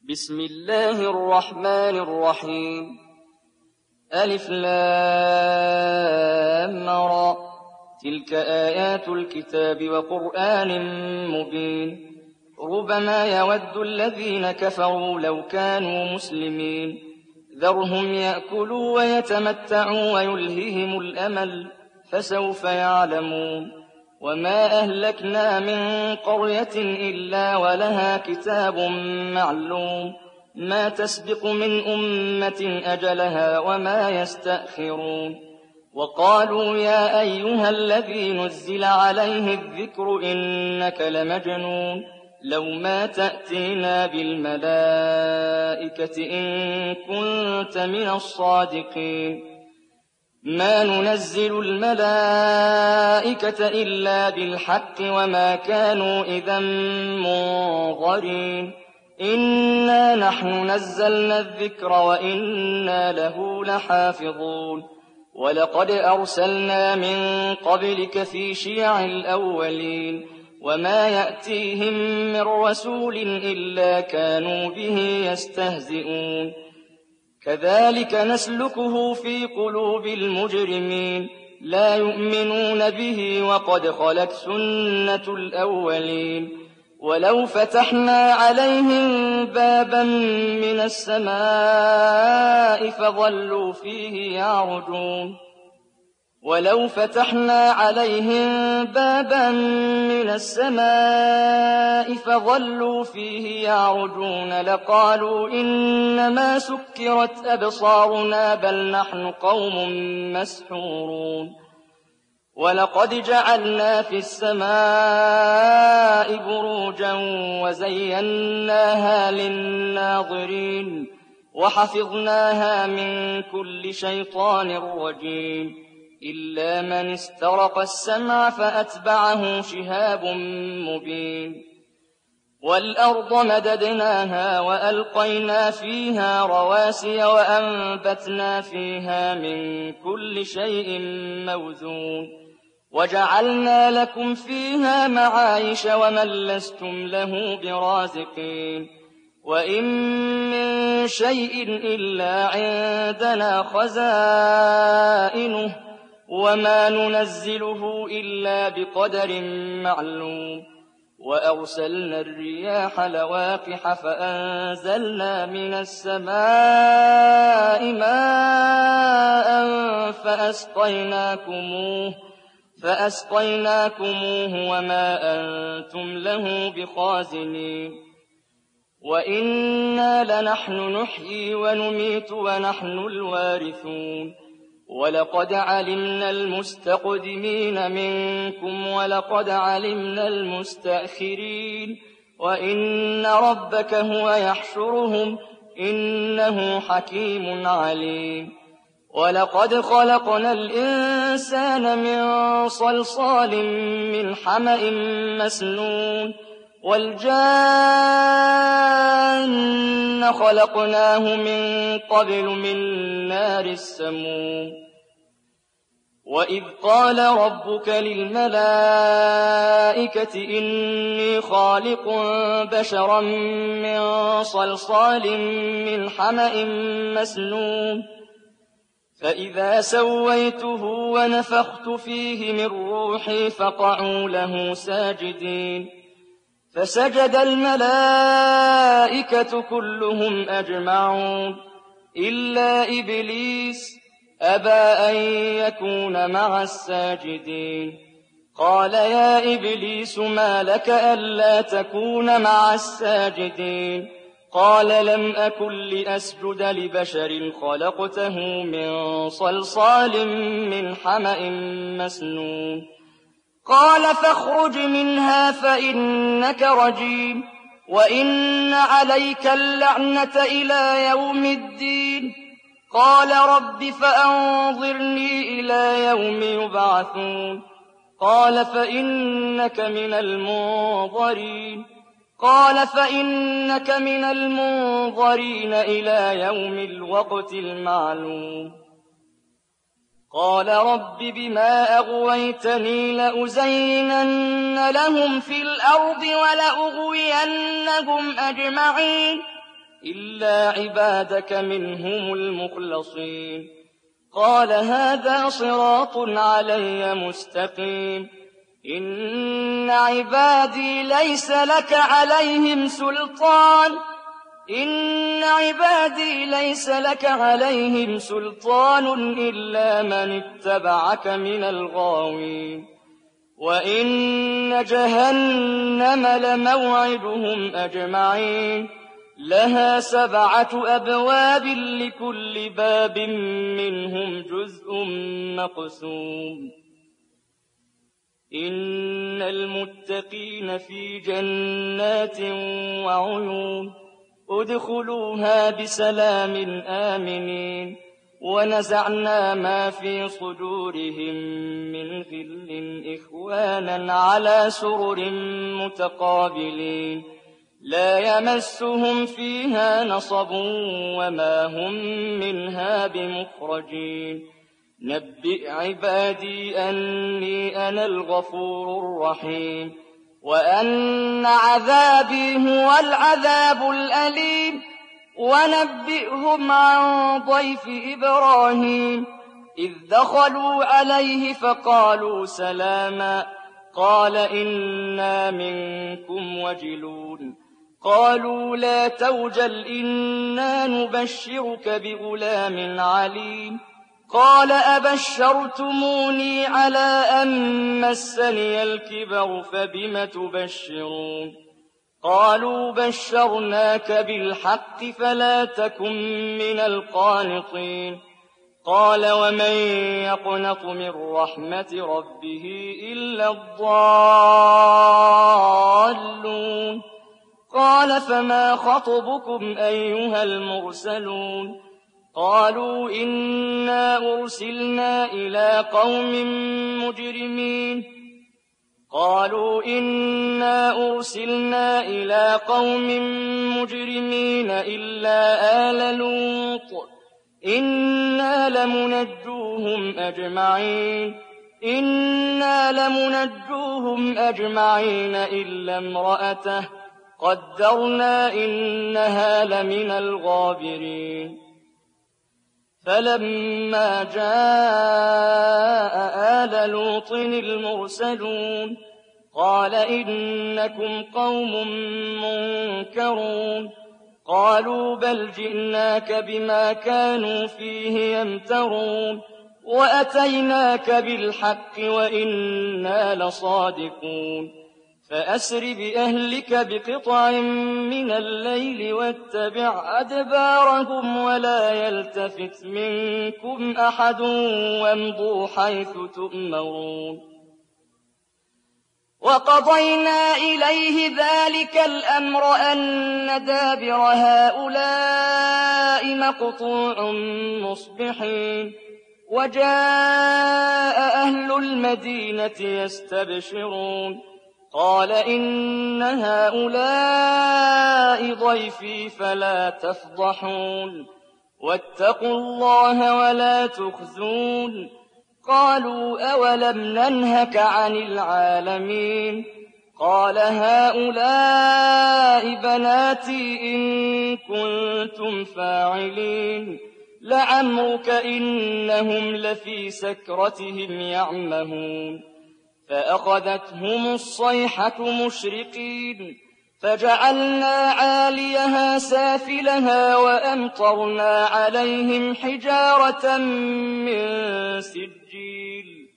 بسم الله الرحمن الرحيم. ألف لام را، تلك آيات الكتاب وقرآن مبين. ربما يود الذين كفروا لو كانوا مسلمين، ذرهم يأكلوا ويتمتعوا ويلههم الأمل، فسوف يعلمون. وما أهلكنا من قرية إلا ولها كتاب معلوم، ما تسبق من أمة أجلها وما يستأخرون. وقالوا يا أيها الذي نزل عليه الذكر إنك لمجنون، لو ما تأتينا بالملائكة إن كنت من الصادقين. ما ننزل الملائكة إلا بالحق وما كانوا إذا منظرين. إنا نحن نزلنا الذكر وإنا له لحافظون. ولقد أرسلنا من قبلك في شيع الأولين، وما يأتيهم من رسول إلا كانوا به يستهزئون. كذلك نسلكه في قلوب المجرمين، لا يؤمنون به وقد خلت سنة الأولين. ولو فتحنا عليهم بابا من السماء فظلوا فيه يعرجون ولو فتحنا عليهم بابا من السماء فظلوا فيه يعرجون لقالوا إنما سكرت أبصارنا بل نحن قوم مسحورون. ولقد جعلنا في السماء بروجا وزيناها للناظرين، وحفظناها من كل شيطان رجيم، إلا من استرق السمع فأتبعه شهاب مبين. والأرض مددناها وألقينا فيها رواسي وأنبتنا فيها من كل شيء موزون، وجعلنا لكم فيها معايش ومن لستم له برازقين. وإن من شيء إلا عندنا خزائنه وما ننزله إلا بقدر معلوم. وأرسلنا الرياح لواقح فأنزلنا من السماء ماء فأسقيناكموه وما أنتم له بخازنين. وإنا لنحن نحيي ونميت ونحن الوارثون. ولقد علمنا المستقدمين منكم ولقد علمنا المستأخرين، وإن ربك هو يحشرهم إنه حكيم عليم. ولقد خلقنا الإنسان من صلصال من حمأ مسنون، والجان خلقناه من قبل من نار السموم. وإذ قال ربك للملائكة إني خالق بشرا من صلصال من حمأ مسنون، فإذا سويته ونفخت فيه من روحي فقعوا له ساجدين. فسجد الملائكة كلهم أجمعون إلا إبليس أبى أن يكون مع الساجدين. قال يا إبليس ما لك ألا تكون مع الساجدين؟ قال لم أكن لأسجد لبشر خلقته من صلصال من حمأ مسنون. قال فاخرج منها فإنك رجيم، وإن عليك اللعنة إلى يوم الدين. قال رب فأنظرني إلى يوم يبعثون. قال فإنك من المنظرين إلى يوم الوقت المعلوم. قال رب بما أغويتني لأزينن لهم في الأرض ولأغوينهم أجمعين إلا عبادك منهم المخلصين. قال هذا صراط علي مستقيم. إن عبادي ليس لك عليهم سلطان إلا من اتبعك من الغاوين. وإن جهنم لموعدهم أجمعين. لها 7 أبواب لكل باب منهم جزء مقسوم. إن المتقين في جنات وعيون ادخلوها بسلام آمنين. ونزعنا ما في صدورهم من غل إخوانا على سرر متقابلين. لا يمسهم فيها نصب وما هم منها بمخرجين. نبئ عبادي أني أنا الغفور الرحيم وأن عذابي هو العذاب الأليم. ونبئهم عن ضيف إبراهيم إذ دخلوا عليه فقالوا سلاما قال إنا منكم وجلون. قالوا لا توجل إنا نبشرك بغلام عليم. قال أبشرتموني على أن مسني الكبر فبم تبشرون. قالوا بشرناك بالحق فلا تكن من القانطين. قال ومن يقنط من رحمة ربه إلا الضالون. قال فما خطبكم أيها المرسلون. قالوا إنا أرسلنا إلى قوم مجرمين إلا آل لوط إنا لمنجوهم أجمعين إلا امرأته قدرنا إنها لمن الغابرين. فلما جاء آل لوط المرسلون قال إنكم قوم منكرون. قالوا بل جئناك بما كانوا فيه يمترون وأتيناك بالحق وإنا لصادقون. فأسر بأهلك بقطع من الليل واتبع أدبارهم ولا يلتفت منكم أحد وامضوا حيث تؤمرون. وقضينا إليه ذلك الأمر أن دابر هؤلاء مقطوع مصبحين. وجاء أهل المدينة يستبشرون قال إن هؤلاء ضيفي فلا تفضحون واتقوا الله ولا تخزون. قالوا أولم ننهك عن العالمين. قال هؤلاء بناتي إن كنتم فاعلين. لعمرك إنهم لفي سكرتهم يعمهون. فأخذتهم الصيحة مشرقين فجعلنا عاليها سافلها وأمطرنا عليهم حجارة من سجيل.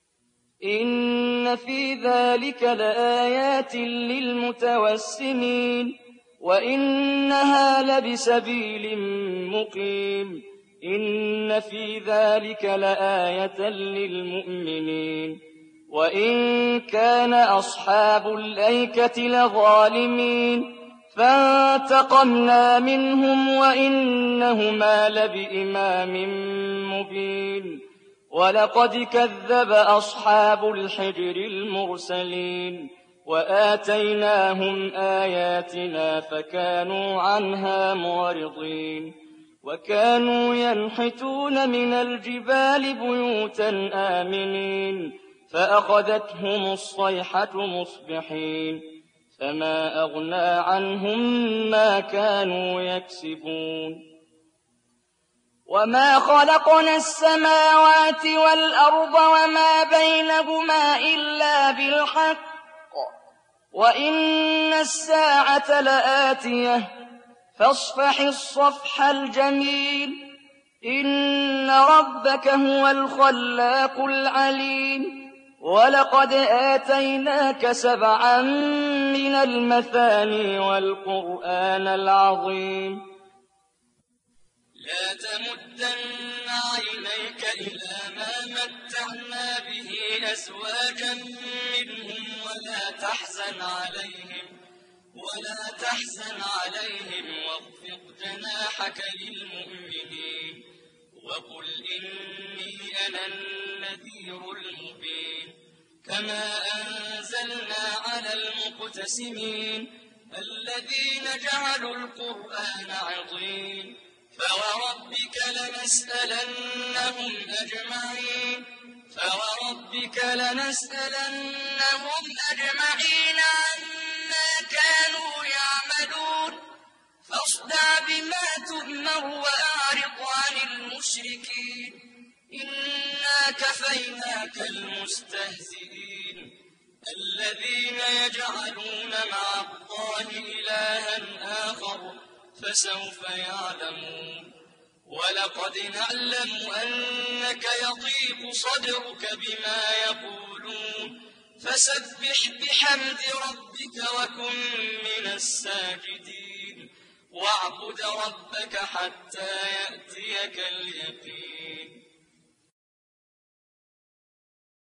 إن في ذلك لآيات للمتوسمين وإنها لبسبيل مقيم. إن في ذلك لآية للمؤمنين. وإن كان أصحاب الأيكة لظالمين فانتقمنا منهم وإنهما لبإمام مبين. ولقد كذب أصحاب الحجر المرسلين وآتيناهم آياتنا فكانوا عنها معرضين. وكانوا ينحتون من الجبال بيوتا آمنين فأخذتهم الصيحة مصبحين. فما أغنى عنهم ما كانوا يكسبون وما خلقنا السماوات والأرض وما بينهما إلا بالحق وإن الساعة لآتية فاصفح الصفح الجميل إن ربك هو الخلاق العليم ولقد آتيناك 7 من المثاني والقرآن العظيم لا تمدن عينيك إلى ما متعنا به أزواجا منهم ولا تحزن عليهم واخفض جناحك للمؤمنين وقل إني أنا النذير المبين كما أنزلنا على المقتسمين الذين جعلوا القرآن عضين فوربك لنسألنهم أجمعين عما كانوا يعملون فاصدع بما تؤمر وأعرض عن المشركين إنا كفيناك المستهزئين الذين يجعلون مع الله إلها آخر فسوف يعلمون ولقد نعلم أنك يضيق صدرك بما يقولون فسبح بحمد ربك وكن من الساجدين واعبد ربك حتى يأتيك اليقين